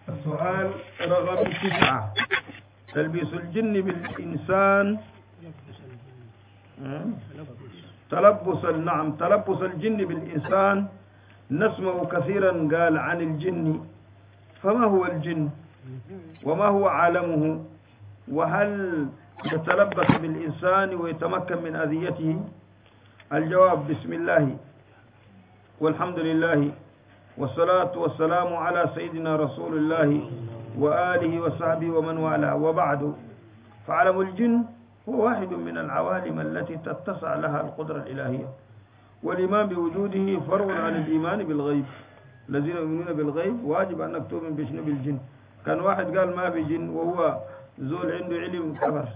السؤال رقم 9. تلبيس الجن بالإنسان تلبس الجن بالإنسان نسمع كثيرا قال عن الجن، فما هو الجن وما هو عالمه، وهل يتلبس بالإنسان ويتمكن من أذيته؟ الجواب: بسم الله والحمد لله والصلاة والسلام على سيدنا رسول الله وآله وصحبه ومن والاه، وبعد، فعالم الجن هو واحد من العوالم التي تتسع لها القدرة الإلهية، والإيمان بوجوده فرع عن الإيمان بالغيب. الذين يؤمنون بالغيب واجب أنك تؤمن بشنو؟ بالجن. كان واحد قال ما بجن وهو زول عنده علم كبر،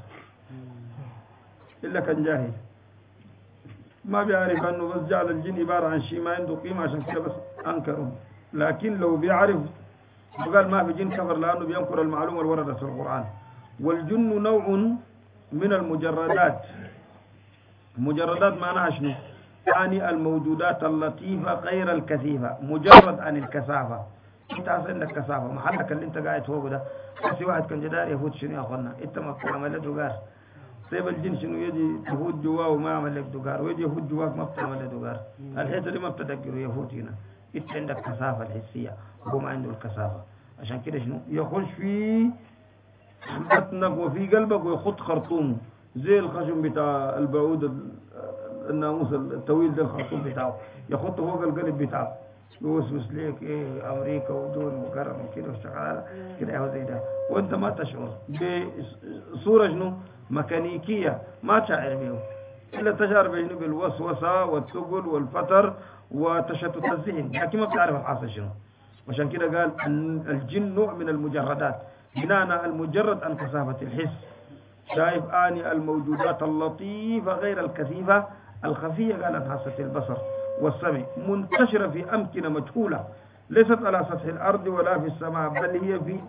إلا كان جاهل ما بيعرف أنه بس جعل الجن عبارة عن شيء ما عنده قيمة، عشان كده بس أنكره. لكن لو بيعرف وقال ما في جن كفر، لأنه بينكر المعلومة اللي وردت في القرآن. والجن نوع من المجردات. مجردات معناها شنو؟ يعني الموجودات اللطيفة غير الكثيفة، مجرد عن الكثافة. انت اصلا عندك كثافة، محلك اللي انت قاعد فوقه ده بس واحد كان جدار يفوت شنو يا اخوانا؟ انت ما بتعمل له دوغار. سيب الجن شنو يجي يفوت جواه وما يعمل لك دوغار، ويجي يفوت جواك ما بتعمل له دوغار. الحته دي ما بتدقره يفوت هنا. انت عندك كثافة الحسية وهو ما عنده الكثافة، عشان كده شنو يخش في بطنك وفي قلبك ويخط خرطومه زي الخشم بتاع البعوض، الناموس الطويل ده الخرطوم بتاعه يخطه فوق القلب بتاعه، يوسوس ليك ايه امريكا ودول وكرم كده وشغاله كده يا زي ده، وانت ما تشعر بصوره شنو ميكانيكيه ما تشعر بيه، الا تشعر بينه بالوسوسه والثقل والفتر وتشتت الذهن، لكن ما بتعرف الحاصل شنو. عشان كده قال الجن نوع من المجردات، بناء المجرد عن كثافه الحس. شايف آني الموجودات اللطيفة غير الكثيفة الخفية، قالت حاسة البصر والسمع، منتشرة في أمكنة مجهولة، ليست على سطح الأرض ولا في السماء، بل هي في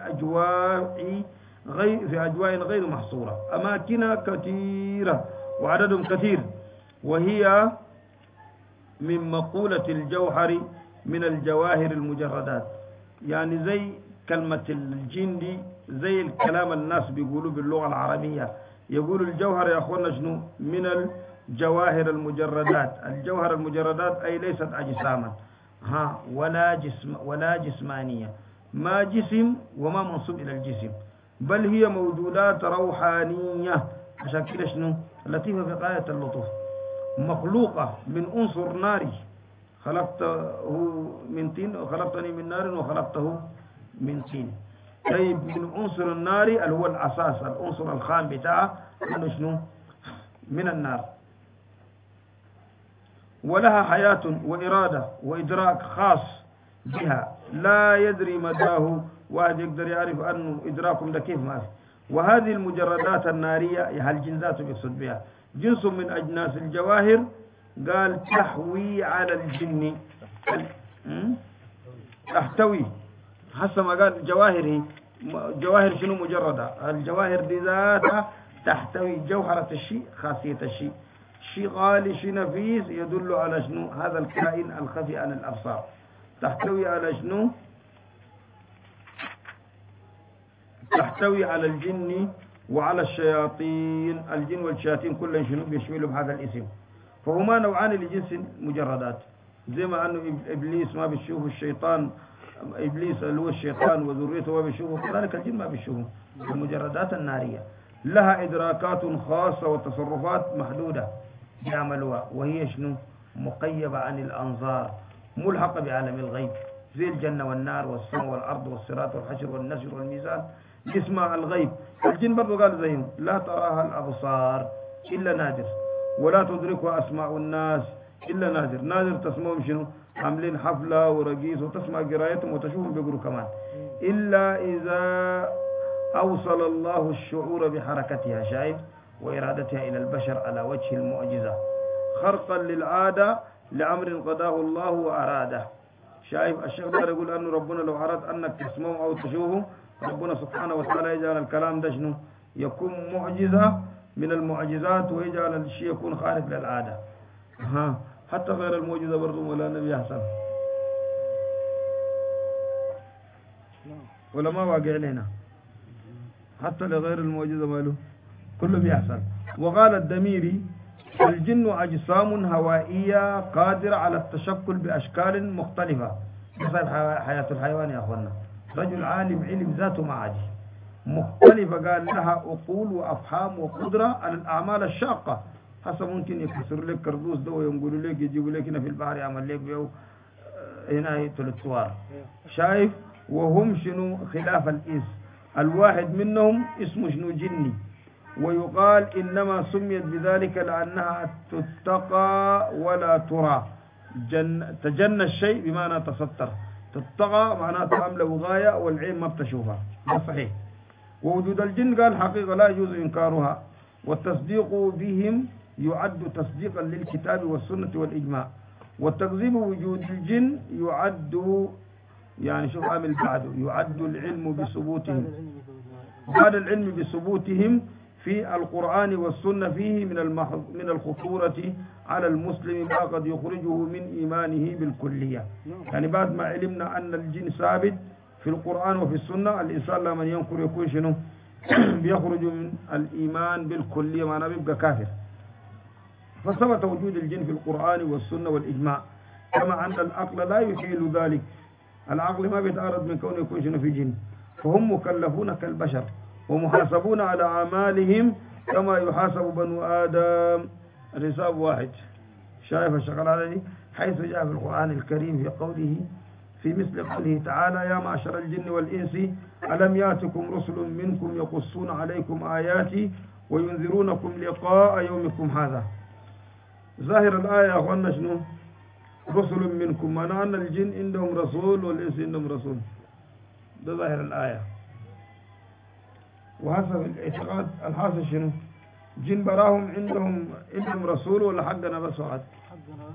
أجواء غير محصورة، أماكن كثيرة وعدد كثير. وهي من مقولة الجوهر من الجواهر المجردات، يعني زي كلمة الجن دي زي الكلام الناس بيقولوا باللغة العربية، يقولوا الجوهر يا أخوانا شنو؟ من الجواهر المجردات. الجوهر المجردات أي ليست أجساما ولا جسمانية، ما جسم وما منصوب إلى الجسم، بل هي موجودات روحانية. عشان كده شنو لطيفة في غاية اللطف، مخلوقة من عنصر ناري، خلقته من طين وخلقتني من نار وخلقته من طين. طيب من عنصر النار اللي هو الأساس، العنصر الخام بتاعه انه شنو؟ من النار. ولها حياة وإرادة وإدراك خاص بها لا يدري مداه واحد يقدر يعرف أنه إدراكم ده كيف ما في. وهذه المجردات النارية الجنسات بيقصد بها جنس من أجناس الجواهر، قال تحوي على الجن، تحتوي حسب ما قال جواهر. جواهر شنو؟ مجردة. الجواهر دي ذاتها تحتوي جوهرة الشيء، خاصية الشيء، شيء غالي شيء نفيس يدل على شنو؟ هذا الكائن الخفي عن الأبصار. تحتوي على شنو؟ تحتوي على الجن وعلى الشياطين. الجن والشياطين كلهم شنو بيشملوا بهذا الاسم. فهما نوعان لجنس المجردات، زي ما أنه إبليس ما بيشوفه الشيطان، إبليس اللي هو الشيطان وذريته ما بيشوفه، كذلك الجن ما بيشوفه. المجردات النارية لها إدراكات خاصة وتصرفات محدودة يعملوها، وهي شنو؟ مقيبة عن الأنظار، ملحقة بعالم الغيب، زي الجنة والنار والسماء والأرض والصراط والحشر والنشر والميزان، يسمع الغيب. الجن برضو قال زيهم لا تراها الأبصار إلا نادر، ولا تدركها أسماء الناس إلا نادر. نادر تسمعهم شنو؟ عاملين حفلة ورقيص وتسمع قرايتهم وتشوفهم بيقولوا كمان، إلا إذا أوصل الله الشعور بحركتها، شايف، وإرادتها إلى البشر على وجه المعجزة، خرقا للعادة لأمر قضاه الله وأراده. شايف الشيخ دار يقول أنه ربنا لو أراد أنك تسمعه أو تشوفه، ربنا سبحانه وتعالى يجعل الكلام ده شنو؟ يكون معجزة من المعجزات، ويجعل الشيء يكون خارج للعادة. حتى غير المعجزة برضو ولا نبي أحسن. ولا ما واقع لنا حتى لغير المعجزة ماله كله بيحصل. وقال الدميري الجن أجسام هوائية قادرة على التشكل بأشكال مختلفة مثل حياة الحيوان يا أخوانا. رجل عالم علم ذاته ما عادي مختلفة، قال لها عقول وأفهام وقدرة على الأعمال الشاقة. هسه ممكن يكسر لك كردوس ده وينقلوا لك يجيبوا لك هنا في البحر يعمل لك بيو هنا تلتوار شايف. وهم شنو خلاف الإنس، الواحد منهم اسمه شنو جني، ويقال إنما سميت بذلك لأنها تتقى ولا ترى. تجنى الشيء بمعنى تستر، تتقى معناها تعمل وغاية والعين ما بتشوفها، ده صحيح. ووجود الجن قال حقيقة لا يجوز إنكارها، والتصديق بهم يعد تصديقا للكتاب والسنة والإجماع. والتكذيب وجود الجن يعد يعني شوف عامل بعده يعد العلم بثبوتهم، بعد العلم بثبوتهم في القرآن والسنة فيه من الخطورة على المسلم ما قد يخرجه من إيمانه بالكلية. يعني بعد ما علمنا أن الجن ثابت في القرآن وفي السنة، الإنسان لما ينكر يكون شنو بيخرج من الإيمان بالكلية معناه بيبقى كافر. فثبت وجود الجن في القرآن والسنة والإجماع، كما أن العقل لا يحيل ذلك. العقل ما بيتعرض من كونه يكون شنو في جن، فهم مكلفون كالبشر ومحاسبون على أعمالهم كما يحاسب بنو آدم. الحساب واحد. شايف الشغل على دي حيث جاء في القرآن الكريم في قوله في مثل قوله تعالى يا معشر الجن والإنس ألم يأتكم رسل منكم يقصون عليكم آياتي وينذرونكم لقاء يومكم هذا. ظاهر الآية يا أخوانا شنو؟ رسل منكم، معناه أن الجن عندهم رسول والإنس عندهم رسول، ده ظاهر الآية. وحسب الاعتقاد الحاصل شنو؟ جن براهم عندهم رسول ولا حقنا بس واحد؟ حقنا.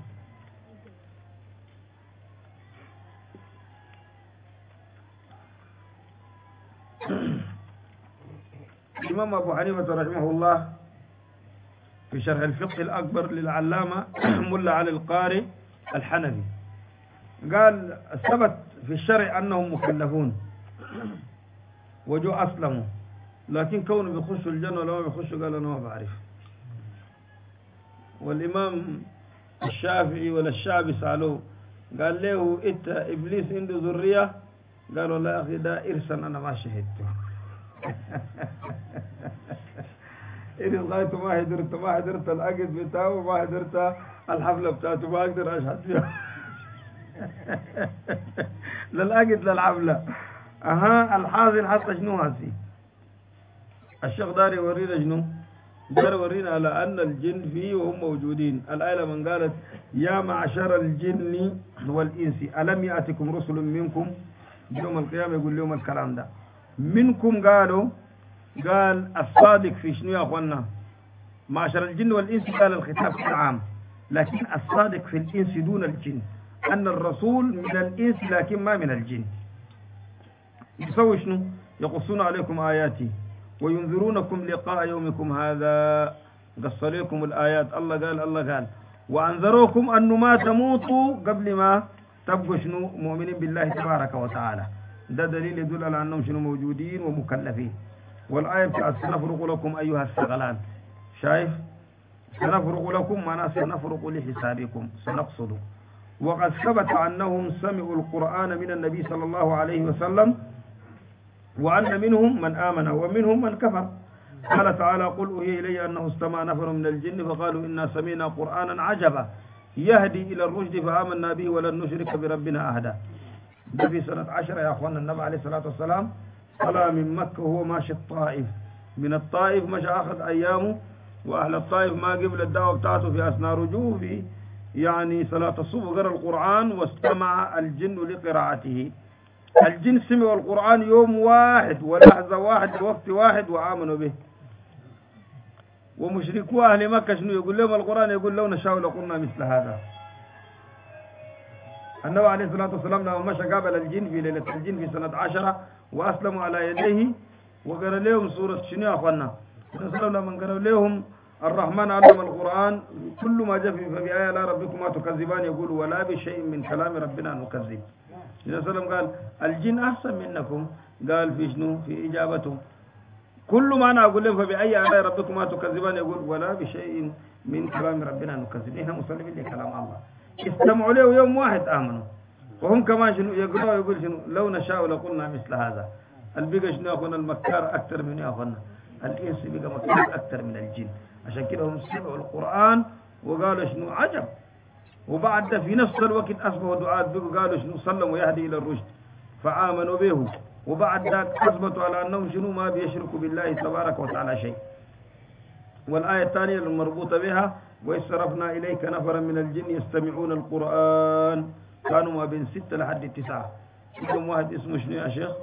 الإمام أبو حنيفة رحمه الله في شرح الفقه الأكبر للعلامة ملا علي القاري الحنفي قال ثبت في الشرع أنهم مكلفون وجو أسلموا، لكن كونه بيخشوا الجنة ولا ما بيخشوا قال أنا ما بعرف. والإمام الشافعي ولا الشعبي سألوه قال له إنت إبليس عنده ذرية؟ قال والله يا أخي ده إرثا أنا ما شهدته. إرث غايته ما حضرت الأجد بتاعه وما حضرت الحفلة بتاعته، ما أقدر أشهد فيها. للأجد للحفلة. الحاصل حتى شنو هاسي الشيخ داري يورينا شنو؟ داري يورينا على أن الجن فيه وهم موجودين. الآية من قالت يا معشر الجن والإنس ألم يأتكم رسل منكم، يوم القيامة يقول لهم الكلام ده. منكم قال الصادق في شنو يا أخوانا؟ معشر الجن والإنس قال الخطاب العام، لكن الصادق في الإنس دون الجن، أن الرسول من الإنس لكن ما من الجن. يسوي شنو؟ يقصون عليكم آياتي وينذرونكم لقاء يومكم هذا، قص عليكم الآيات. الله قال وأنذروكم أنه ما تموتوا قبل ما تبقوا شنو مؤمنين بالله تبارك وتعالى. ده دليل يدل على أنهم شنو موجودين ومكلفين. والآية بتاعت سنفرق لكم أيها الثقلان، شايف؟ سنفرق لكم معناه سنفرق لحسابكم سنقصد. وقد ثبت أنهم سمعوا القرآن من النبي صلى الله عليه وسلم، وأن منهم من آمن ومنهم من كفر. قال تعالى قل أوحي إلي أنه استمع نفر من الجن فقالوا إنا سمعنا قرآنا عجبا يهدي إلى الرشد فآمنا به ولن نشرك بربنا أحدا. ده في سنة 10 يا أخوانا النبي عليه الصلاة والسلام طلع من مكة وهو ماشي الطائف، من الطائف مشى أخذ أيامه، وأهل الطائف ما قبل الدعوة بتاعته في أثناء رجوعه في يعني صلاة الصبح قرأ القرآن واستمع الجن لقراءته. الجن سمعوا القرآن يوم واحد ولحظة واحد ووقت واحد وآمنوا به. ومشركوا أهل مكة شنو يقول لهم القرآن؟ يقول لو نشاء لقلنا مثل هذا. النبي عليه الصلاة والسلام لما مشى قابل الجن في ليلة الجن في سنة 10 وأسلموا على يديه وقرأ لهم سورة شنو يا أخوانا؟ لما قرأ لهم الرحمن علم القرآن كل ما جاء فبآية لا ربكما تكذبان يقول ولا بشيء من كلام ربنا نكذب. النبي صلى الله عليه وسلم قال الجن أحسن منكم قال في شنو في إجابته كل ما أنا أقول لهم فبأي آلاء ربكما تكذبان يقول ولا بشيء من كلام ربنا نكذب إحنا مسلمين لكلام الله استمعوا له يوم واحد آمنوا وهم كمان شنو يقولوا يقول شنو لو نشاء لقلنا مثل هذا البقى شنو أخونا المكار أكثر من أخونا الإنس بقى مكار أكثر من الجن عشان كده هم سمعوا القرآن وقالوا شنو عجب وبعد في نفس الوقت أصبحوا دعاة بقوا قالوا شنو سلموا يهدي إلى الرشد فآمنوا به وبعد ذلك أثبتوا على أنهم شنو ما بيشركوا بالله تبارك وتعالى شيء والآية الثانية المربوطة بها وإذ صرفنا إليك نفرا من الجن يستمعون القرآن كانوا ما بين 6 لحد 9 فيهم واحد اسمه شنو يا شيخ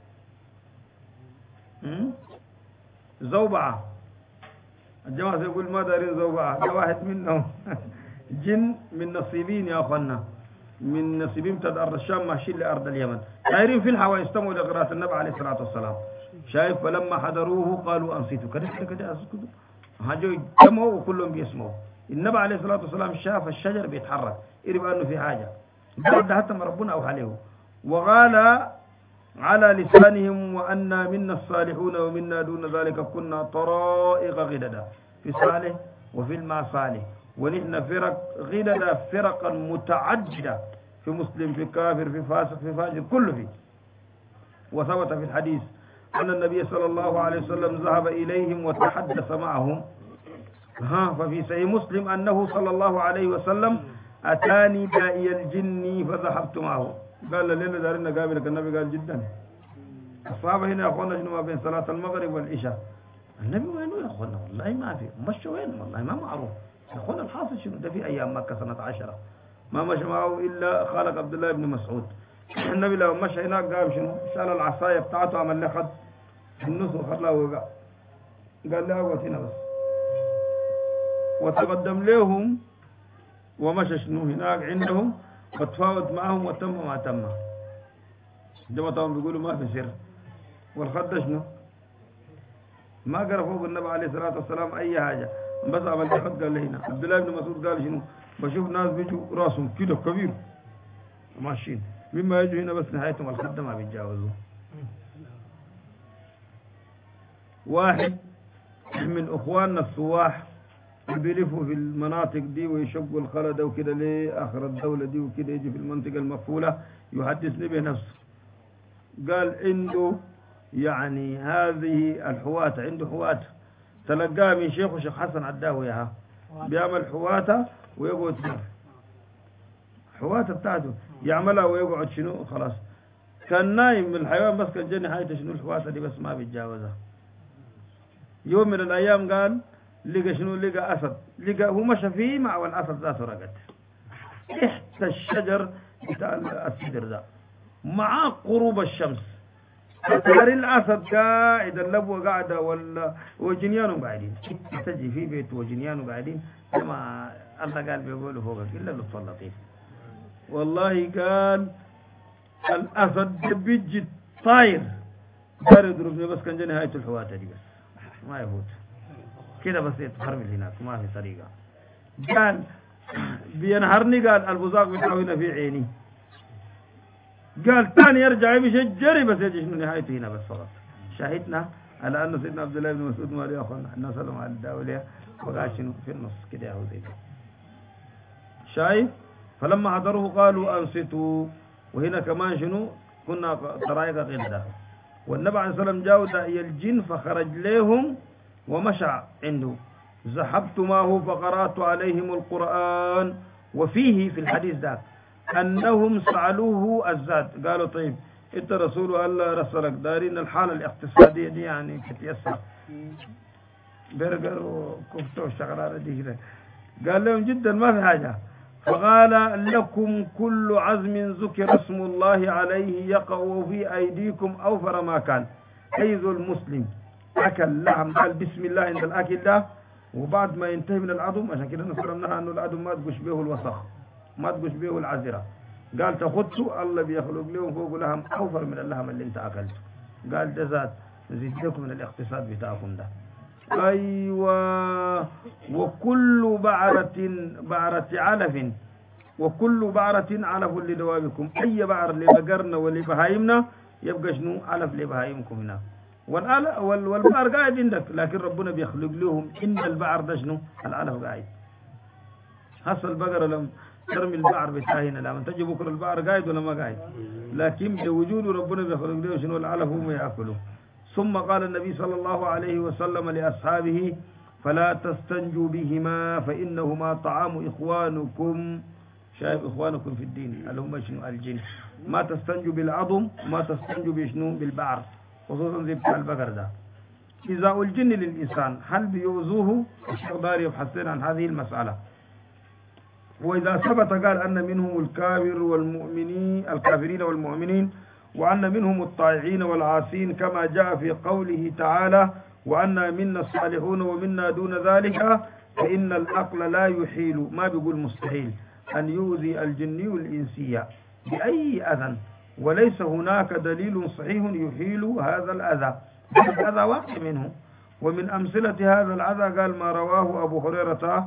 زوبعة الجماعة يقول ما دارين زوبعة ده واحد منهم جن من نصيبين يا أخوانا من نصيبين بتاع أرض الشام ماشيين لأرض اليمن دايرين في الهواء يستمعوا لقراءة النبي عليه الصلاة والسلام شايف فلما حضروه قالوا أنصتوا كده أسكتوا هاجوا يجمعوا وكلهم بيسمعوا النبي عليه الصلاة والسلام شاف الشجر بيتحرك يريد أنه في حاجة بعد حتى ما ربنا أوحى له وقال على لسانهم وأنا منا الصالحون ومنا دون ذلك كنا طرائق غددا في صالح وفي الماء صالح ونحن فرق غددا فرقا متعددة في مسلم في كافر في فاسق في فاجر كله فيه وثبت في الحديث أن النبي صلى الله عليه وسلم ذهب إليهم وتحدث معهم ففي صحيح مسلم أنه صلى الله عليه وسلم أتاني داعي الجن فذهبت معه قال لنا دارنا قابلك النبي قال جدا الصحابة هنا يا أخوانا شنو ما بين صلاة المغرب والعشاء النبي وينه يا أخوانا والله ما في مشى وين والله ما معروف يا أخوانا الحاصل شنو ده في أيام مكة سنة 10 ما مشى معه إلا خالق عبد الله بن مسعود النبي لو مشى هناك قام شنو شال العصاية بتاعته عمل له خد في النص وخلاه وقع قال له أقعد هنا بس وتقدم لهم ومشى شنو هناك عندهم وتفاوض معهم وتم ما تم جماعتهم بيقولوا ما في سر والخد شنو ما قرأ فوق النبي عليه الصلاة والسلام أي حاجة بس عمل خد قال له هنا عبد الله بن مسعود قال شنو بشوف ناس بيجوا راسهم كده كبير ماشيين مما يجوا هنا بس نهايتهم الخد ما بيتجاوزوا واحد من أخواننا السواح بيلفوا في المناطق دي ويشقوا الخلدة وكده لآخر الدولة دي وكده يجي في المنطقة المقفولة يحدثني بنفسه قال عنده يعني هذه الحواتة عنده حواتة تلقاها من شيخ حسن عداه ياها بيعمل حواتة ويقعد حواتة بتاعته يعملها ويقعد شنو خلاص كان نايم من الحيوان بس كان جاني حاجة شنو الحواتة دي بس ما بيتجاوزها يوم من الأيام قال لقى شنو لقى أسد لقى هو مشى فيه مع الأسد ذاته رقد تحت الشجر بتاع السدر ذا مع قروب الشمس ترى الأسد قاعد اللبوة قاعدة ولا وجنيانه قاعدين تجي في بيت وجنيانه قاعدين كما الله قال بيقولوا فوقك إلا لطف اللطيف والله قال الأسد بيجي طاير دار يضربني بس كان جاني نهاية الحواتة دي بس ما يفوت كده بس يتحرمل هناك ما في طريقة قال بينهرني قال البزاق بتاعه في عيني قال ثاني يرجع يمشي جري بس يجي شنو نهايته هنا بس فقط شاهدنا على أن سيدنا عبد الله بن مسعود ما له أخونا احنا سلم على الدولة وقال شنو في النص كده يا زي شايف فلما حضروه قالوا أنصتوا وهنا كمان شنو كنا طرائق غدا والنبي عليه الصلاة والسلام جاء داعي الجن فخرج لهم ومشى عنده ذهبت معه فقرأت عليهم القرآن وفيه في الحديث ذاك أنهم سألوه الزاد قالوا طيب انت رسول الله رسلك دارين الحالة الاقتصادية دي يعني تتيسر برجر وكفتة والشغلات دي كده قال لهم جدا ما في حاجة فقال لكم كل عزم ذكر اسم الله عليه يقع في أيديكم أوفر ما كان حيث المسلم أكل لحم قال بسم الله عند الأكل ده وبعد ما ينتهي من العظم عشان كده نصرناها أنه العظم ما تقش به الوسخ ما تقش به العذرة قال تخطوا الله بيخلق لهم فوق لحم أوفر من اللحم اللي انت أكلته قال ده ذات نزيد لكم من الاقتصاد بتاعكم ده أيوة وكل بعرة علف وكل بعرة علف لدوابكم أي بعر لبقرنا ولبهايمنا يبقى شنو علف لبهايمكم هنا والبعر قاعد عندك، لكن ربنا بيخلق لهم إن البعر ده شنو العلف قاعد. هسه البقرة لم ترمي البعر بتاعنا لما تجي بكرة البعر قاعد ولا ما قاعد، لكن بوجوده ربنا بيخلق لهم شنو العلف هم يأكلوا. ثم قال النبي صلى الله عليه وسلم لأصحابه فلا تستنجوا بهما فإنهما طعام إخوانكم. شايف إخوانكم في الدين اللي هم شنو الجن. ما تستنجوا بالعظم وما تستنجوا بشنو بالبعر، خصوصا زي بتاع البقر ده. إذا الجن للإنسان هل بيوزوه؟ الشيخ داري يبحثين عن هذه المسألة. وإذا ثبت قال أن منهم الكافرين والمؤمنين، وأن منهم الطائعين والعاصين كما جاء في قوله تعالى وأن منا الصالحون ومنا دون ذلك، فإن العقل لا يحيل، ما بيقول مستحيل، أن يؤذي الجني الإنسية بأي أذى، وليس هناك دليل صحيح يحيل هذا الأذى، الأذى واقع منه. ومن أمثلة هذا الأذى قال ما رواه أبو هريرة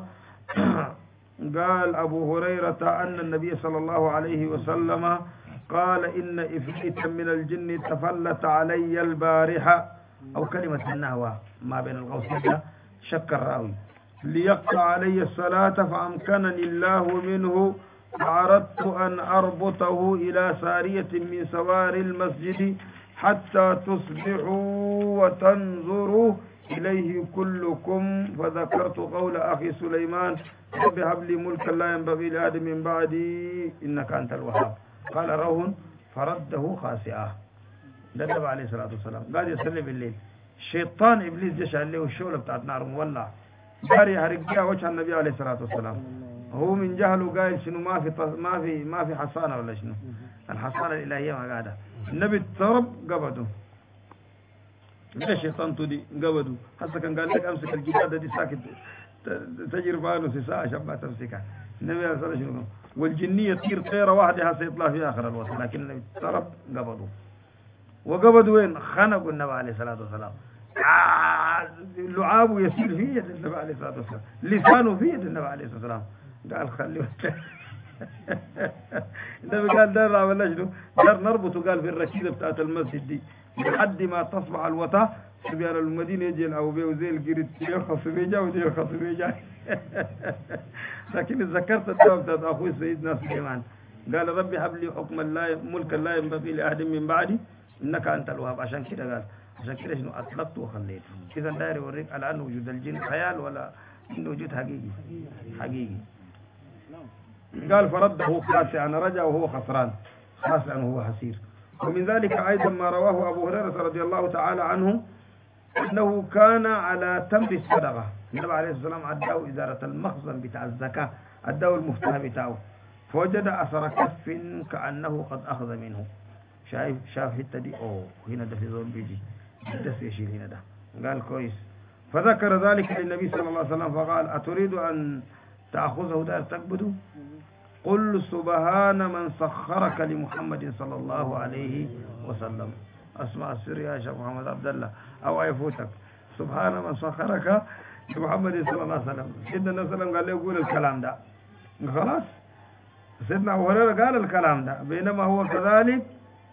قال أبو هريرة أن النبي صلى الله عليه وسلم قال إن إفريتا من الجن تفلت علي البارحة، أو كلمة النهوى ما بين القوسين شك الراوي، ليقطع علي الصلاة فأمكنني الله منه، فأردت أن أربطه إلى سارية من سوار المسجد حتى تصبحوا وتنظروا إليه كلكم، فذكرت قول أخي سليمان رب هب لي ملكا لا ينبغي لآدم من بعدي إنك أنت الوهاب. قال روح فرده خاسئة. ده النبي عليه الصلاة والسلام قاعد يصلي بالليل، الشيطان إبليس جش عليه والشولة بتاعت نار مولع داري يحرق وجه النبي عليه الصلاة والسلام. هو من جهله قايل شنو ما في حصانة ولا شنو، الحصانة الإلهية ما قاعدة. النبي اضطرب قبضه، ليه الشيطان تدي قبضه. حتى كان قال لك أمسك الجدادة دي ساكت تجري فانوس ساعة عشان ما تمسكها. النبي عليه الصلاة والسلام والجنية تطير طيرة واحدة سيطلع في آخر الوقت، لكن النبي اضطرب قبضه. وقبض وين؟ خنقوا النبي عليه الصلاة والسلام، لعابه يسيل في يد النبي عليه الصلاة والسلام، لسانه في يد النبي عليه الصلاة والسلام. قال خليه النبي قال دار ولا شنو؟ دار نربطه قال في الركيزة بتاعت المسجد دي لحد ما تصبح الوطا سبيان المدينة يجي الأوبي وزي القرد يرخص بيجا ودي يرخص بيجا. لكن ذكرت الدعوة بتاعت أخوي سيدنا سليمان قال ربي هب لي حكما ملكا لا ينبغي لأحد من بعدي إنك أنت الوهاب. عشان كده قال، عشان كده شنو أطلقت وخليت. إذا داير يوريك على أن وجود الجن خيال ولا إنه وجود حقيقي. قال فرده خاسئا، رجع وهو خسران، خاسئا وهو حسير. ومن ذلك أيضا ما رواه أبو هريرة رضي الله تعالى عنه أنه كان على تمر الصدقة، النبي عليه الصلاة والسلام أداه إزارة المخزن بتاع الزكاة، أداه المفتاح بتاعه، فوجد أثر كف كأنه قد أخذ منه. شاف حتة دي هنا ده في زول بيجي بس يشيل هنا ده. قال كويس، فذكر ذلك للنبي صلى الله عليه وسلم فقال أتريد أن تأخذه دار تقبضه؟ قل سبحان من سخرك لمحمد صلى الله عليه وسلم. اسمع السر يا شيخ محمد عبد الله او يفوتك. سبحان من سخرك لمحمد صلى الله عليه وسلم. سيدنا النبي صلى الله عليه وسلم قال له يقول الكلام ده، خلاص سيدنا ابو هريره قال الكلام ده، بينما هو كذلك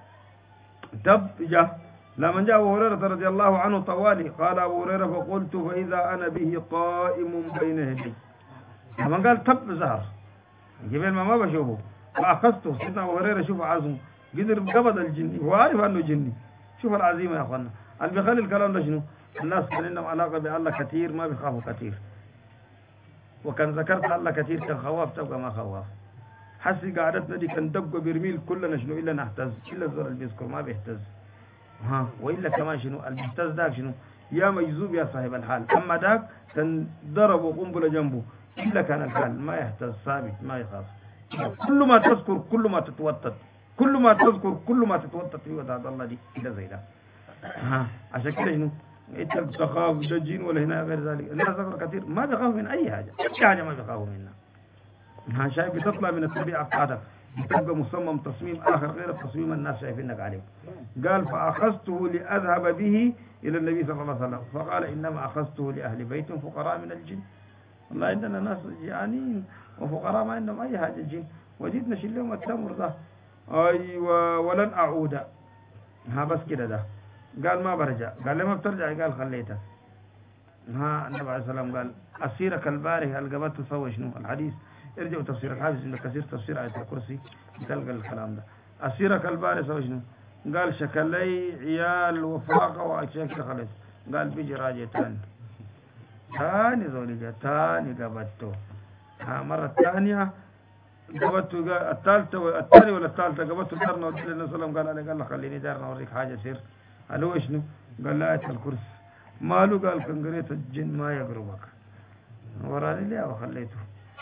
جاء لما جاء ابو هريره رضي الله عنه طوالي قال ابو هريره فقلت فاذا انا به قائم بين يدي، لما قال ظهر جبل ما بشوفه فأخذته. سيدنا أبو هريرة شوف عزمه قدر قبض الجني وعارف أنه جني. شوف العزيمة يا أخوانا. اللي بيخلي الكلام ده شنو؟ الناس كان لهم علاقة بالله كثير ما بيخافوا كثير، وكان ذكرت الله كثير كان خواف تبقى ما خواف. حسي قعدتنا دي كان دق برميل كلنا شنو إلا نهتز، إلا الزول اللي بيذكر ما بيهتز. وإلا كمان شنو اللي بيهتز داك شنو؟ يا مجذوب يا صاحب الحال. أما داك كان ضربوا قنبلة جنبه إلا كان الحال ما يهتز ثابت ما يخاف. كل ما تذكر كل ما تتوتر، كل ما تذكر كل ما تتوتر في وضع الله دي كده زي ده. عشان كده شنو انت بتخاف ده جين ولا هنا غير ذلك. الناس ذكر كثير ما بيخافوا من اي حاجه ما بيخافوا منها. شايف بتطلع من الطبيعه بتاعتك بتبقى مصمم تصميم اخر غير التصميم الناس شايفينك عليه. قال فاخذته لاذهب به الى النبي صلى الله عليه وسلم فقال انما اخذته لاهل بيت فقراء من الجن. والله عندنا ناس جيعانين وفقراء ما عندهم أي حاجة الجن، وجيت نشيل لهم التمر ده. أيوة ولن أعود ها بس كده ده قال ما برجع، قال لما بترجع قال خليتك. ها النبي عليه السلام قال أسيرك البارح القبت تسوي شنو الحديث، ارجعوا تفسير الحافظ ابن كثير تفسير آية الكرسي تلقى الكلام ده. أسيرك البارح سوي شنو؟ قال شكلي عيال وفاقة وأشياء كده خلص. قال بيجي راجع تاني زولي جا تاني قبته. ها مرة ثانية قبته الثالثة الثانية ولا الثالثة قبته دارنا ودي النبي صلى الله عليه وسلم قال عليه قال له خليني دارنا أوريك حاجة سر. قال هو شنو؟ قال لا آية الكرسي. ماله قال كنقريت الجن ما يقربك. وراني ليه وخليته.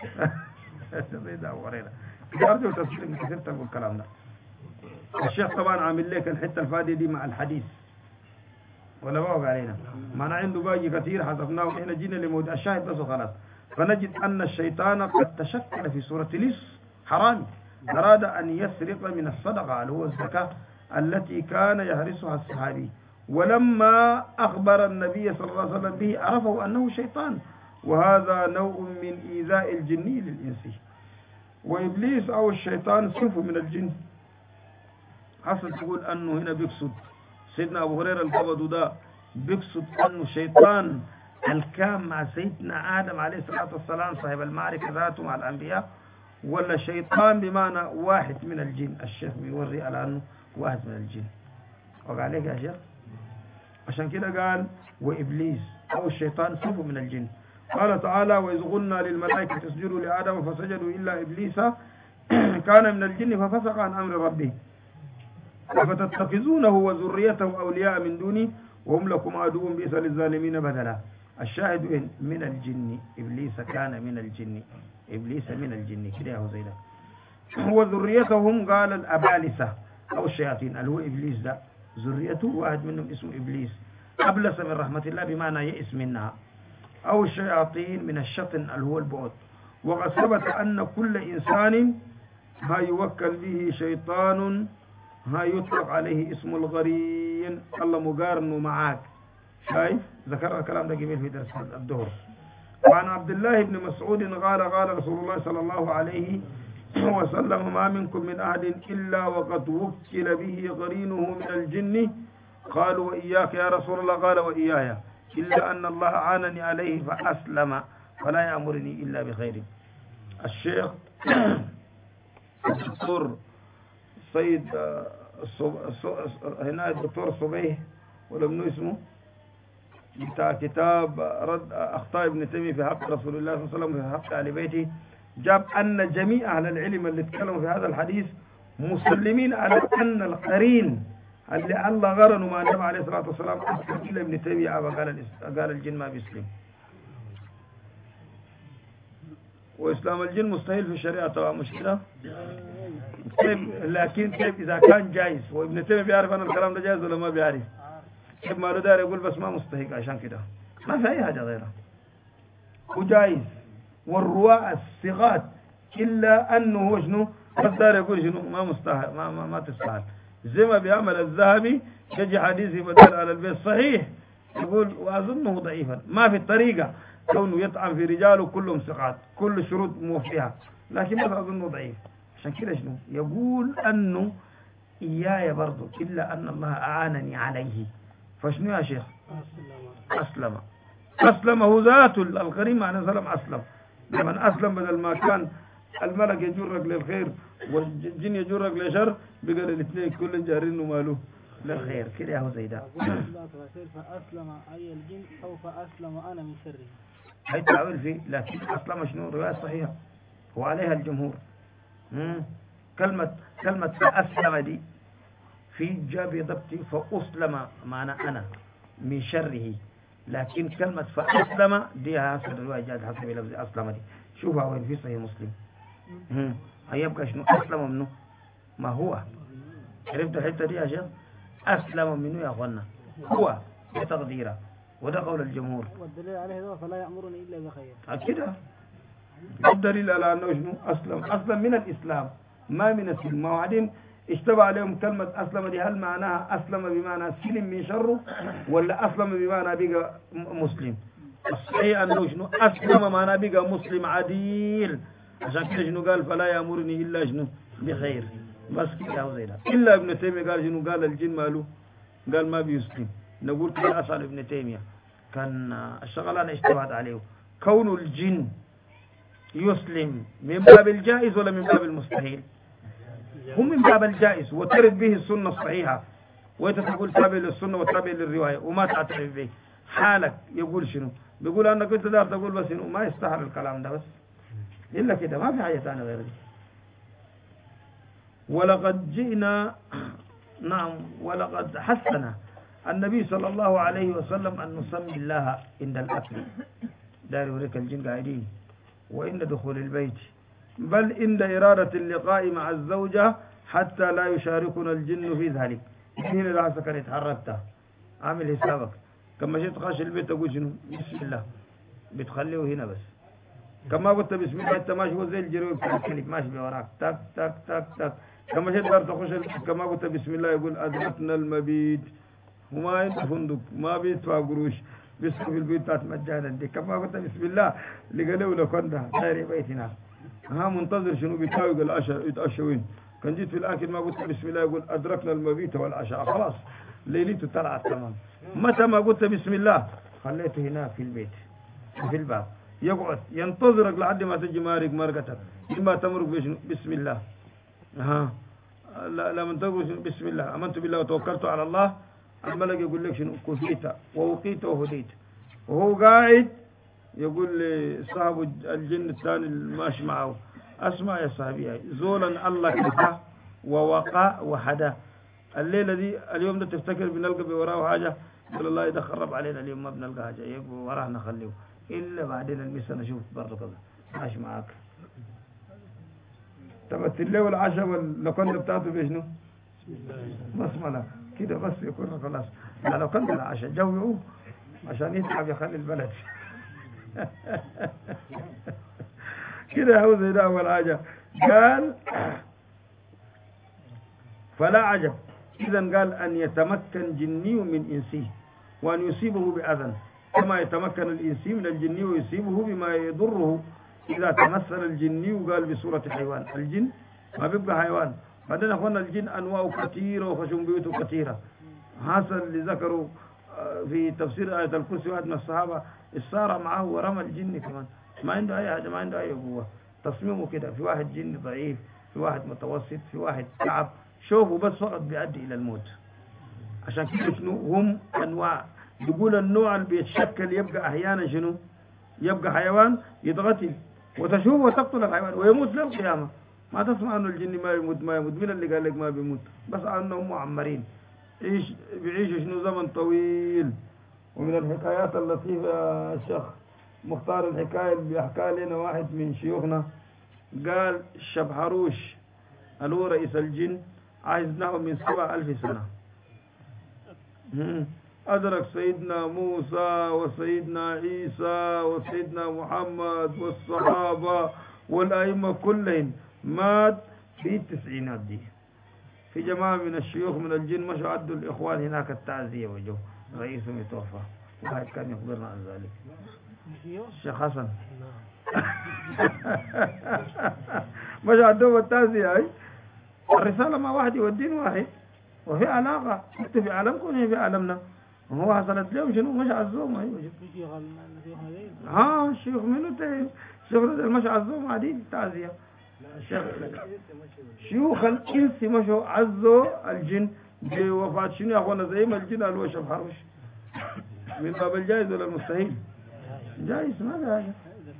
ورينا. أرجو تفسير كثير تقول الكلام ده. الشيخ طبعا عامل لك الحتة الفادية دي مع الحديث. ولا بقى علينا. ما عنده باقي كثير حذفناه وإحنا جينا لموضوع الشاهد بس وخلاص. فنجد أن الشيطان قد تشكل في صورة لص حرامي أراد أن يسرق من الصدقة اللي هو الزكاة التي كان يهرسها الصحابي، ولما أخبر النبي صلى الله عليه وسلم به عرفه أنه شيطان، وهذا نوع من إيذاء الجني للإنسي. وإبليس أو الشيطان صنف من الجن. حصل تقول أنه هنا بيقصد سيدنا أبو هريرة القبض ده بيقصد أنه شيطان الكام مع سيدنا آدم عليه الصلاة والسلام صاحب المعركة ذاته مع الأنبياء، ولا شيطان بمعنى واحد من الجن. الشيخ بيوري على أنه واحد من الجن. وقع عليك يا شيخ. عشان كده قال وإبليس أو الشيطان صنف من الجن. قال تعالى وإذ قلنا للملائكة اسجدوا لآدم فسجدوا إلا إبليس كان من الجن ففسق عن أمر ربه أفتتخذونه وذريته أولياء من دوني وهم لكم عدو بئس للظالمين بدلا. الشاهد من الجن. إبليس كان من الجن. إبليس من الجن كده هو زي ده. وذريتهم قال الأبالسة أو الشياطين اللي هو إبليس ده ذريته واحد منهم اسمه إبليس أبلس من رحمة الله بمعنى يئس منها، أو الشياطين من الشطن اللي هو البعد. وقد ثبت أن كل إنسان ها يوكل به شيطان ها يطلق عليه اسم الغرين. الله مقارنه معاك. شايف ذكر الكلام ده قبل في درس الظهر. وعن عبد الله بن مسعود قال قال رسول الله صلى الله عليه وسلم ما منكم من أحد إلا وقد وكل به قرينه من الجن قالوا وإياك يا رسول الله قال وإياي إلا أن الله عانني عليه فأسلم فلا يأمرني إلا بخير. الشيخ الدكتور سيد هنا الدكتور صبيح ولا منو اسمه بتاع كتاب رد أخطاء ابن تيمية في حق رسول الله صلى الله عليه وسلم في حق أهل بيته جاب أن جميع أهل العلم اللي تكلموا في هذا الحديث مسلمين على أن القرين اللي الله غرنوا مع النبي عليه الصلاة والسلام إلا ابن تيمية قال الجن ما بيسلم. وإسلام الجن مستحيل في الشريعة طبعا مشكلة. لكن كيف إذا كان جائز وابن تيمية بيعرف أن الكلام ده جائز ولا ما بيعرف؟ كيف ما له دار يقول بس ما مستحق عشان كده ما في أي حاجة غيرها وجائز. والرواة الثقات إلا أنه هو شنو بس دار يقول شنو ما مستحق ما تستاهل. زي ما بيعمل الذهبي يجي حديث بدل على البيت صحيح يقول وأظنه ضعيفا ما في الطريقة كونه يطعن في رجاله كلهم ثقات كل الشروط موفيها لكن ما أظنه ضعيف. عشان كده شنو يقول أنه إياي برضو إلا أن الله أعانني عليه. فشنو يا شيخ أسلم هو ذات القريم معنى سلم أسلم. لمن أسلم بدل ما كان الملك يجرك للخير والجن يجرك للشر بقال الاثنين كل جارين وماله للخير كده هو زي ده. فأسلم أي الجن أو فأسلم أنا من شره هي تعويل فيه لكن أسلم شنو رواية صحيحة وعليها الجمهور. كلمة فأسلم دي في جاب ضبطي فأسلم معنى أنا من شره لكن كلمة فأسلم دي حسب الرواية جاد حسب لفظ أسلم دي شوفها وين في صحيح مسلم. هيبقى شنو أسلم منه ما هو عرفت الحتة دي يا شيخ أسلم منه يا أخوانا هو بتقديره وده قول الجمهور والدليل عليه ده فلا يأمرني إلا بخير. كده الدليل على أنه شنو أسلم من الإسلام ما من السلم. وبعدين اشتبه عليهم كلمة أسلم دي هل معناها أسلم بمعنى سلم من شره ولا أسلم بمعنى بقى مسلم. الصحيح أنه شنو أسلم معنى بقى مسلم عديل. عشان كده شنو قال فلا يأمرني إلا شنو بخير بس كده هو زي ده. إلا ابن تيمية قال شنو؟ قال الجن ماله؟ قال ما بيسلم. نقول كده أسأل ابن تيمية كان الشغل أنا اشتبهت عليه، كون الجن يسلم من باب الجائز ولا من باب المستحيل؟ هم من باب الجائز، وترد به السنة الصحيحة، وانت تقول تابع للسنة وتابع للرواية وما تعترف به. حالك يقول شنو؟ بيقول انك انت دار تقول بس شنو؟ ما يستحر الكلام ده بس الا كده، ما في حاجة ثانية غير دي. ولقد جئنا، نعم، ولقد حسنا النبي صلى الله عليه وسلم أن نسمي الله عند الأكل، دار يوريك الجن قاعدين، وعند دخول البيت، بل عند إرادة اللقاء مع الزوجة حتى لا يشاركنا الجن في ذلك. هنا لا سكن اتحركت عامل حسابك كما جيت تخش البيت تقول شنو؟ بسم الله، بتخليه هنا بس. كما قلت بسم الله انت ماشي هو زي الجروب بتاع الكلب ماشي بوراك تك تك تك تك. كما جيت تخش البيت كما قلت بسم الله يقول أدركنا المبيت، وما عنده فندق ما بيدفع قروش بيسكن في البيت بتاعت مجانا دي. كما قلت بسم الله لقالوا له كندا داير بيتنا ها منتظر شنو بيتاوي العشاء يتعشى وين؟ كان جيت في الأكل ما قلت بسم الله يقول أدركنا المبيت والعشاء، خلاص ليلته طلعت تمام. متى ما قلت بسم الله خليته هناك في البيت في الباب يقعد ينتظرك لحد ما تجي مارق مرقتك، إما تمرق بسم الله ها لا لما تقول بسم الله آمنت بالله وتوكلت على الله، الملك يقول لك شنو؟ كفيت ووقيت وهديت. وهو قاعد يقول لصاحب الجن الثاني الماشي معه اسمع يا صاحبي، زولا الله كفى ووقى وحدا، الليله دي اليوم ده تفتكر بنلقى بوراه حاجه؟ قال الله اذا خرب علينا اليوم ما بنلقى حاجه، يبقى وراه نخليه الا بعدين المسا نشوف برضه كذا ماشي معاك. تبت الليل والعشاء واللقنه بتاعته بشنو؟ بسمله كده بس يكون خلاص. لو كنت العشاء جوعوه عشان يتعب يخلي البلد كده هو زي ده. أول حاجة قال فلا عجب إذا قال أن يتمكن جني من إنسي وأن يصيبه بأذى كما يتمكن الإنسي من الجني ويصيبه بما يضره إذا تمثل الجني وقال بصورة حيوان. الجن ما بيبقى حيوان. بعدين أخوانا الجن أنواع كثيرة وخشم بيوته كثيرة. حسن اللي ذكروا في تفسير آية الكرسي واحد من الصحابة السارة معه ورمى الجن كمان، ما عنده أي حاجة، ما عنده أي قوة، تصميمه كده، في واحد جن ضعيف، في واحد متوسط، في واحد تعب، شوفوا بس فقط بيؤدي إلى الموت. عشان كده شنو هم أنواع. يقول النوع اللي بيتشكل يبقى أحيانا شنو؟ يبقى حيوان يتغتل وتشوفه وتقتل الحيوان ويموت للقيامة. ما تسمع أنه الجن ما يموت، ما يموت. من اللي قال لك ما بيموت؟ بس أنهم معمرين بيعيشوا شنو زمن طويل. ومن الحكايات اللطيفة يا شيخ مختار الحكاية اللي بيحكى لنا واحد من شيوخنا، قال شبحروش اللي هو رئيس الجن عايز نحو من 7000 سنة، أدرك سيدنا موسى وسيدنا عيسى وسيدنا محمد والصحابة والأئمة كلهم، مات في التسعينات دي. في جماعة من الشيوخ من الجن مشوا عدوا الإخوان هناك التعزية وجو رئيسهم يتوفى، واحد كان يخبرنا عن ذلك الشيخ حسن مشوا عدوا التعزية. أي الرسالة ما واحد يودين واحد وفي علاقة، انت في عالمكم وهي في عالمنا، وهو حصلت لهم شنو؟ مشى عزوهم. ايوه الشيخ منو تاني؟ الشيخ مشى عزوهم عديد تعزية. شيوخ الإنس مشوا عزوا الجن بوفاة شنو يا أخوانا؟ زعيم الجن اللي هو شبحروش. من باب الجائز ولا المستحيل؟ جائز ما في حاجة.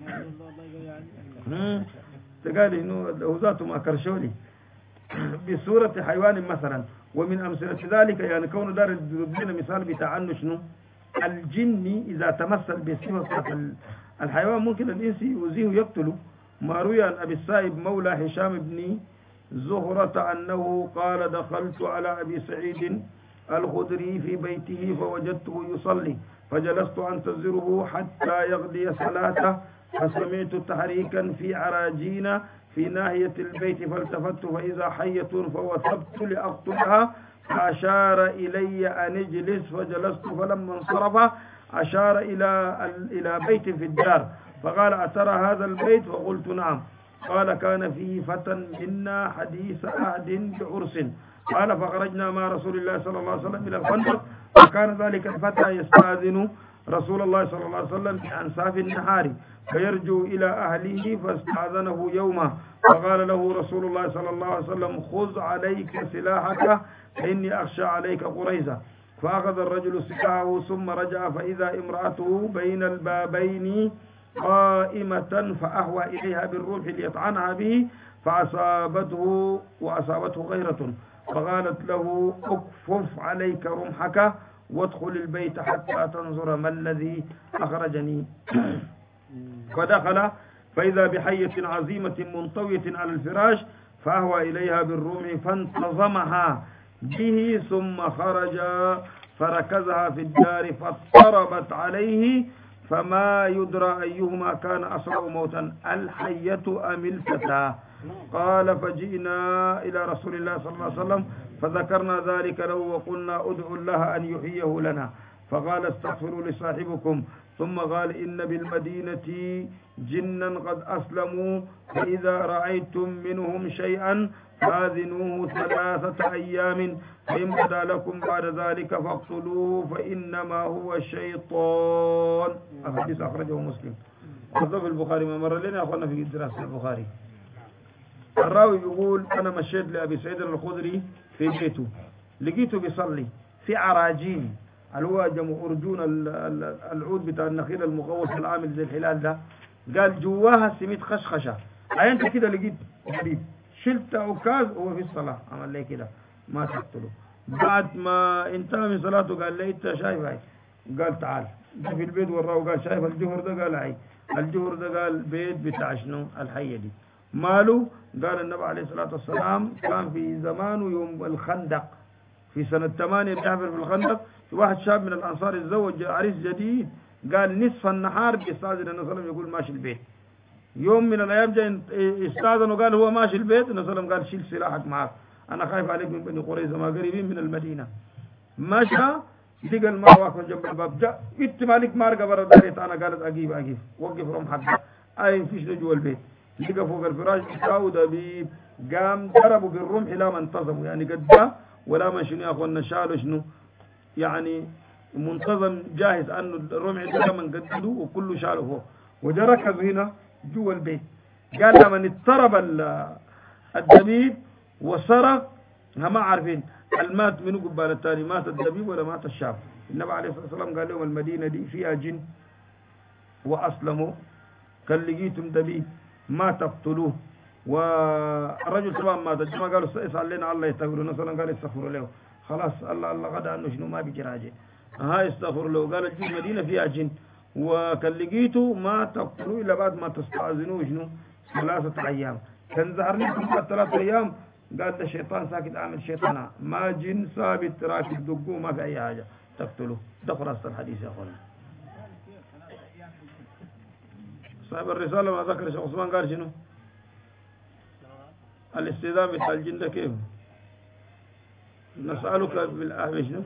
تقال إنه هو ذاته ما كرشولي بصورة حيوان مثلا. ومن أمثلة ذلك يعني كون دار الدين مثال بتاع أنه شنو؟ الجن إذا تمثل بصفة الحيوان ممكن الإنس يؤذيه ويقتله. ما روي عن أبي السائب مولى هشام بن زهرة أنه قال دخلت على أبي سعيد الخدري في بيته فوجدته يصلي فجلست أنتظره حتى يقضي صلاته فسمعت تحريكا في عراجين في ناحية البيت فالتفت فإذا حية فوثبت لأقتلها فأشار إلي أن اجلس فجلست فلما انصرف أشار إلى بيت في الدار فقال أترى هذا البيت؟ فقلت نعم. قال كان فيه فتى منا حديث عهد بعرس. قال فخرجنا مع رسول الله صلى الله عليه وسلم إلى الخندق، فكان ذلك الفتى يستأذن رسول الله صلى الله عليه وسلم بأنساف النهار فيرجو إلى أهله، فاستأذنه يوما فقال له رسول الله صلى الله عليه وسلم خذ عليك سلاحك فإني أخشى عليك قريظة. فأخذ الرجل سلاحه ثم رجع فإذا امرأته بين البابين قائمة فأهوى إليها بالرمح ليطعنها به وأصابته غيرة، فقالت له اكفف عليك رمحك وادخل البيت حتى تنظر ما الذي أخرجني. فدخل فإذا بحية عظيمة منطوية على الفراش فأهوى إليها بالرمح فانتظمها به ثم خرج فركزها في الدار فاضطربت عليه فما يدرى أيهما كان أسرع موتا الحية أم الفتى. قال فجئنا إلى رسول الله صلى الله عليه وسلم فذكرنا ذلك له وقلنا ادعوا الله أن يحييه لنا، فقال استغفروا لصاحبكم، ثم قال إن بالمدينة جنا قد أسلموا فإذا رأيتم منهم شيئا فآذنوه 3 أيام، فإن بدا لكم بعد ذلك فاقتلوه فإنما هو الشيطان. الحديث أخرجه مسلم. وصف البخاري ما مر لنا أخوانا في دراسة البخاري. الراوي يقول أنا مشيت لأبي سعيد الخدري في بيته لقيته بيصلي في عراجين اللي هو جمع أرجون العود بتاع النخيل المقوس العامل زي الحلال ده، قال جواها سميت خشخشة. أنت كده لقيت حبيب شلت عكاز وهو في الصلاة عمل لي كده ما تقتله. بعد ما انتهى من صلاته قال لي انت شايف هاي؟ قال تعال في البيت وراه قال شايف الجهر ده؟ قال هاي الجهر ده. قال بيت بتاع شنو؟ الحية دي. ماله؟ قال النبي عليه الصلاة والسلام كان في زمانه يوم الخندق في سنة 8 بيحفر في الخندق، واحد شاب من الأنصار يتزوج عريس جديد، قال نصف النهار بيستأذن النبي صلى الله عليه وسلم يقول ماشي البيت. يوم من الأيام جاء استأذن وقال هو ماشي البيت، النبي صلى الله عليه وسلم قال شيل سلاحك معك أنا خايف عليك من بني قريظة ما قريبين من المدينة. مشى لقى الماء واقف جنب الباب، جاء قلت مالك مارقة برا داريت أنا قالت أجيب وقف رمحك أي فيش جوا البيت. لقى فوق الفراش بتاعه دبيب قام ضربوا بالرمح لا ما انتظموا يعني قد ولا ما شنو يا اخوانا شالوا شنو يعني منتظم جاهز انه الرمح ده من قدده وكله شاله فوق وجركز هنا جوا البيت. قال لما اضطرب الدبيب وصرخ ما عارفين المات منه قبال الثاني، مات الدبيب ولا مات الشاب. النبي عليه الصلاه والسلام قال لهم المدينه دي فيها جن واسلموا كان لقيتم دبيب ما تقتلوه. والرجل طبعا مات. الجماعه قالوا اسال لنا الله يستغفر له، مثلا قال استغفر له خلاص الله غدا انه شنو ما بيجي راجع هاي استغفر له. قال المدينه فيها جن وكان لقيته ما تقتلوه الا بعد ما تستاذنوه شنو 3 أيام. كان ظهر لكم بعد 3 أيام قال ده الشيطان ساكت عامل شيطانه ما جن ثابت راكب دقوه ما في اي حاجه تقتلوه. ده خلاصه الحديث يا اخوانا. صاحب الرسالة ما ذكر شيخ عثمان قال شنو؟ الاستئذان بتاع الجن ده كيف؟ نسألك شنو؟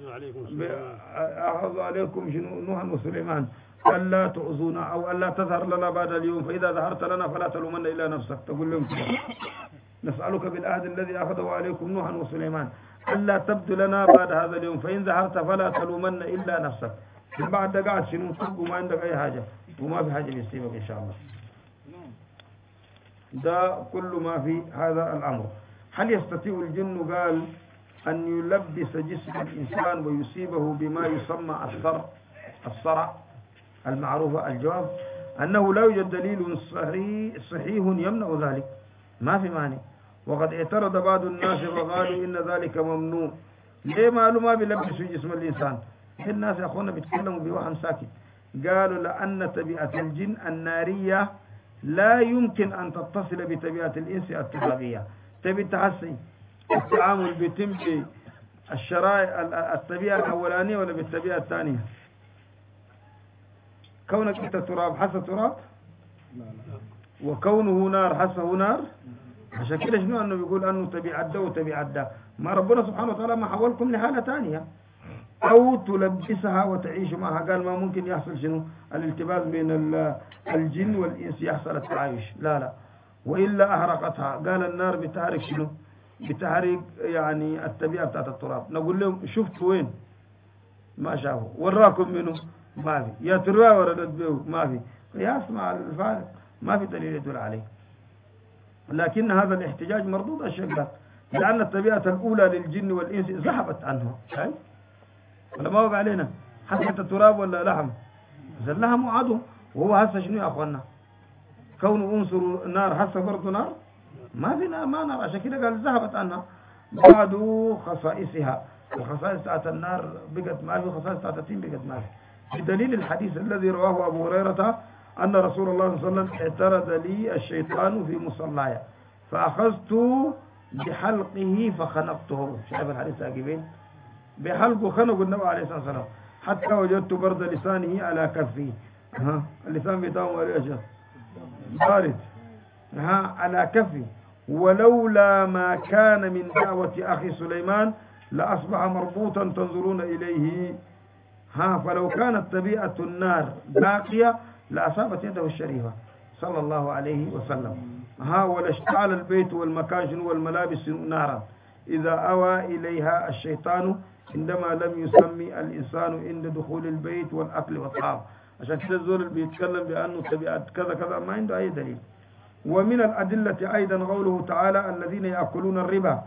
أخذوا عليكم شنو نوح وسليمان ألا تؤذونا أو ألا تظهر لنا بعد اليوم، فإذا ظهرت لنا فلا تلومن إلا نفسك. تقول لهم نسألك بالعهد الذي أخذه عليكم نوح وسليمان ألا تبدو لنا بعد هذا اليوم، فإن ظهرت فلا تلومن إلا نفسك. بعد ده قاعد شنو تبقوا ما عندك أي حاجة وما في حاجة بيصيبك إن شاء الله. ده كل ما في هذا الأمر. هل يستطيع الجن قال أن يلبس جسم الإنسان ويصيبه بما يسمى الصرع المعروفة؟ الجواب أنه لا يوجد دليل صحيح يمنع ذلك، ما في مانع. وقد اعترض بعض الناس وقالوا إن ذلك ممنوع. ليه قالوا ما بيلبس جسم الإنسان؟ الناس يا أخوانا بيتكلموا بوهم ساكت. قالوا لأن طبيعة الجن النارية لا يمكن أن تتصل بطبيعة الإنس الترابية. تبي تحسي التعامل بيتم بالشرائع الطبيعة الأولانية ولا بالطبيعة الثانية؟ كونك أنت تراب حس تراب وكونه نار حسه نار. عشان كده شنو أنه بيقول أنه طبيعة ده وطبيعة ده، ما ربنا سبحانه وتعالى ما حولكم لحالة ثانية أو تلبسها وتعيش معها. قال ما ممكن يحصل شنو الالتباس بين الجن والإنس يحصل التعايش، لا وإلا أحرقتها. قال النار بتحرق شنو؟ بتحرق يعني الطبيعة بتاعت التراب. نقول لهم شفت وين؟ ما شافوا. وراكم منه؟ ما في. يا تروى وردت به؟ ما في. قياس مع الفارق، ما في دليل يدل عليه. لكن هذا الاحتجاج مردود الشك، لأن الطبيعة الأولى للجن والإنس ذهبت عنه. شايف؟ ولا ما وقع علينا؟ حسة التراب ولا لحم؟ لحم وعدو. وهو هسه شنو يا أخوانا؟ كونه عنصر نار هسه برضه نار؟ ما في نار، ما نار. عشان كده قال ذهبت عنها بعد خصائصها. الخصائص بتاعت النار بقت ما في، وخصائص بتاعت الطين بقت ما في. بدليل الحديث الذي رواه أبو هريرة أن رسول الله صلى الله عليه وسلم اعترض لي الشيطان في مصلاي فأخذت بحلقه فخنقته. شايف الحديث عجيبين؟ بحلقه خنق النبي عليه الصلاة والسلام حتى وجدت برد لسانه على كفي. اللسان بتاعه ايش؟ بارد. على كفي. ولولا ما كان من دعوة أخي سليمان لأصبح مربوطا تنظرون إليه. فلو كانت طبيعة النار باقية لأصابت يده الشريفة صلى الله عليه وسلم. ولاشتعل البيت والمكان شنو والملابس نارا إذا أوى إليها الشيطان عندما لم يسمي الإنسان عند دخول البيت والأكل والطعام. عشان كده الزول اللي بيتكلم بأنه طبيعة كذا كذا ما عنده أي دليل. ومن الأدلة أيضا قوله تعالى الذين يأكلون الربا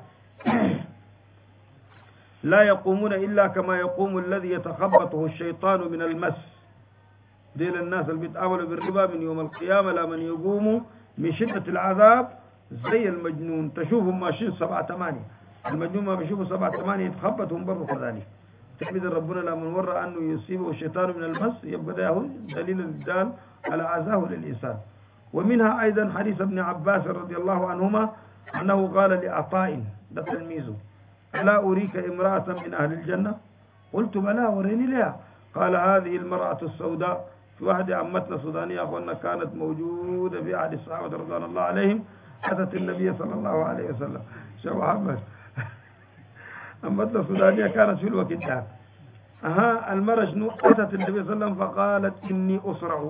لا يقومون إلا كما يقوم الذي يتخبطه الشيطان من المس. ديل الناس اللي بيتعاملوا بالربا من يوم القيامة لمن يقوموا من شدة العذاب زي المجنون. تشوفهم ماشيين 7-8. المجنون ما بيشوفوا 7-8 يتخبطهم برضه كذلك. تحمد ربنا لمن ورى أنه يصيبه الشيطان من المس يبقى ده دليل الدال على عزاه للإنسان. ومنها أيضا حديث ابن عباس رضي الله عنهما أنه قال لعطاء ده تلميذه ألا أريك امرأة من أهل الجنة؟ قلت بلى وريني لها. قال هذه المرأة السوداء. في واحدة عمتنا سودانية أخوانا كانت موجودة في أحد الصحابة رضوان الله عليهم أتت النبي صلى الله عليه وسلم. شو محمد عمتنا سودانية كانت في الوقت ده. المرأة شنو أتت النبي صلى الله عليه وسلم فقالت إني أسرع.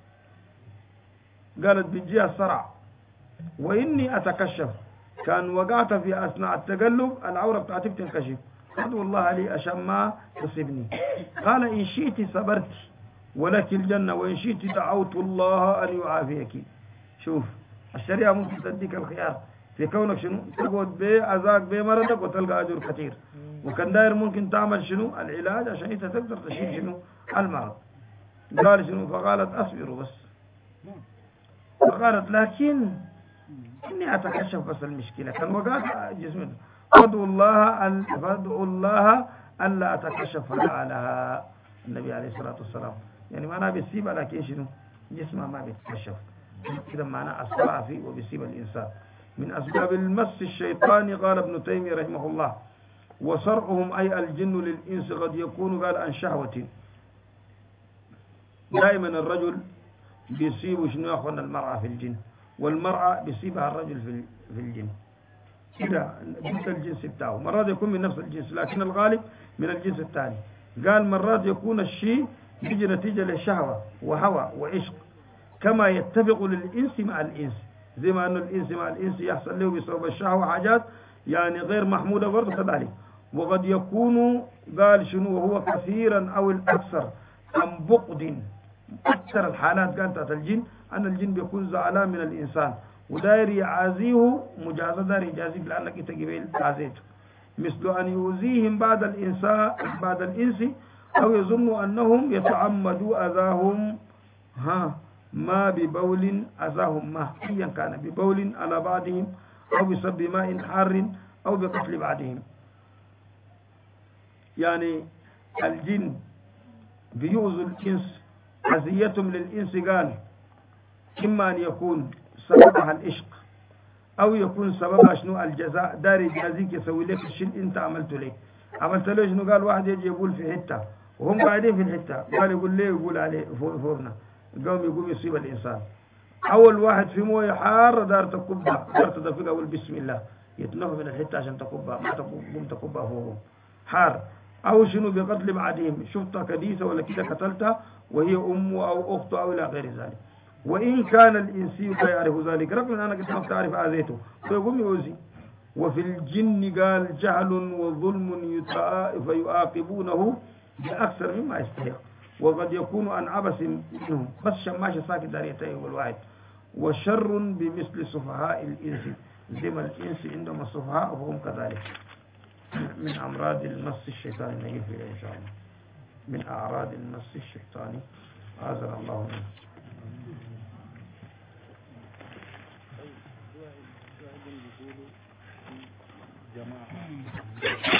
قالت بيجيها الصرع وإني أتكشف. كان وقعت في أثناء التقلب العورة بتاعتي بتنكشف. ادعو الله لي عشان ما تصيبني. قال إن شئت صبرت ولك الجنة وإن شئت دعوت الله أن يعافيك. شوف الشريعة ممكن تديك الخيار في كونك شنو تقعد بأذاك بمرضك وتلقى أجر كثير. وكان داير ممكن تعمل شنو العلاج عشان أنت تقدر تشيل شنو المرض. قال شنو فقالت أصبر بس. فقالت لكن إني أتكشف بس المشكلة كان وقعت جسمي. فادعوا الله ألا أتكشف لها النبي عليه الصلاة والسلام. يعني معناها بيسيبها لكن شنو جسمها ما بيتكشف. كده معناه الصرع فيه وبيسيب الإنسان. من أسباب المس الشيطاني قال ابن تيمية رحمه الله وصرعهم أي الجن للإنس قد يكون قال عن شهوة. دائما الرجل بيصيب شنو أخونا المرأة في الجن والمرأة بيصيبها الرجل في الجن كده جنس الجنس بتاعه. مرات يكون من نفس الجنس لكن الغالب من الجنس الثاني. قال مرات يكون الشيء يجي نتيجة للشهوة وهوى وعشق كما يتفق للإنس مع الإنس. زي ما أن الإنس مع الإنس يحصل له بسبب الشهوة حاجات يعني غير محمودة برضه كذلك. وقد يكون قال شنو وهو كثيرا أو الأكثر عن بقد. أكثر الحالات قالت الجن أن الجن بيكون زعلان من الإنسان وداير يعازيه مجازة داير يجازيك لأنك أنت قبيل عازيته. مثل أن يؤذيهم بعد الإنس أو يظن أنهم يتعمدوا أذاهم ما ببول أذاهم ما أيا كان ببول على بعضهم أو بسب ماء حار أو بقتل بعضهم. يعني الجن بيؤذوا الإنس أذيتهم للإنس قال إما أن يكون سببها العشق أو يكون سببها شنو الجزاء داري جازيك يسوي لك الشيء أنت عملته ليه. عملت له شنو قال واحد يجي يقول في حتة وهم قاعدين في الحتة قال يقول ليه يقول عليه فورنا يقوم يصيب الإنسان. أول واحد في مويه حار دار تكبها دار تدفقها أقول بسم الله يتنفى من الحتة عشان تكبها ما تقوم تكبها فوقهم حار. أو شنو بقتل بعدهم شفتها كديسة ولا كده قتلتها وهي أمه أو أخته أو إلى غير ذلك. وإن كان الإنسي لا يعرف ذلك رغم أن أنا قد تعرف آذيته فيقوم يوزي. وفي الجن قال جهل وظلم فيعاقبونه بأكثر مما يستحق، وقد يكون عن عبث منهم بس شماش ساكت داريته والواحد. وشر بمثل سفهاء الإنس زي ما الإنس عندما السفهاء فهم كذلك. من أمراض المس الشيطاني نجي فيها إن شاء الله، من أعراض المس الشيطاني عاذنا الله منه. جماعة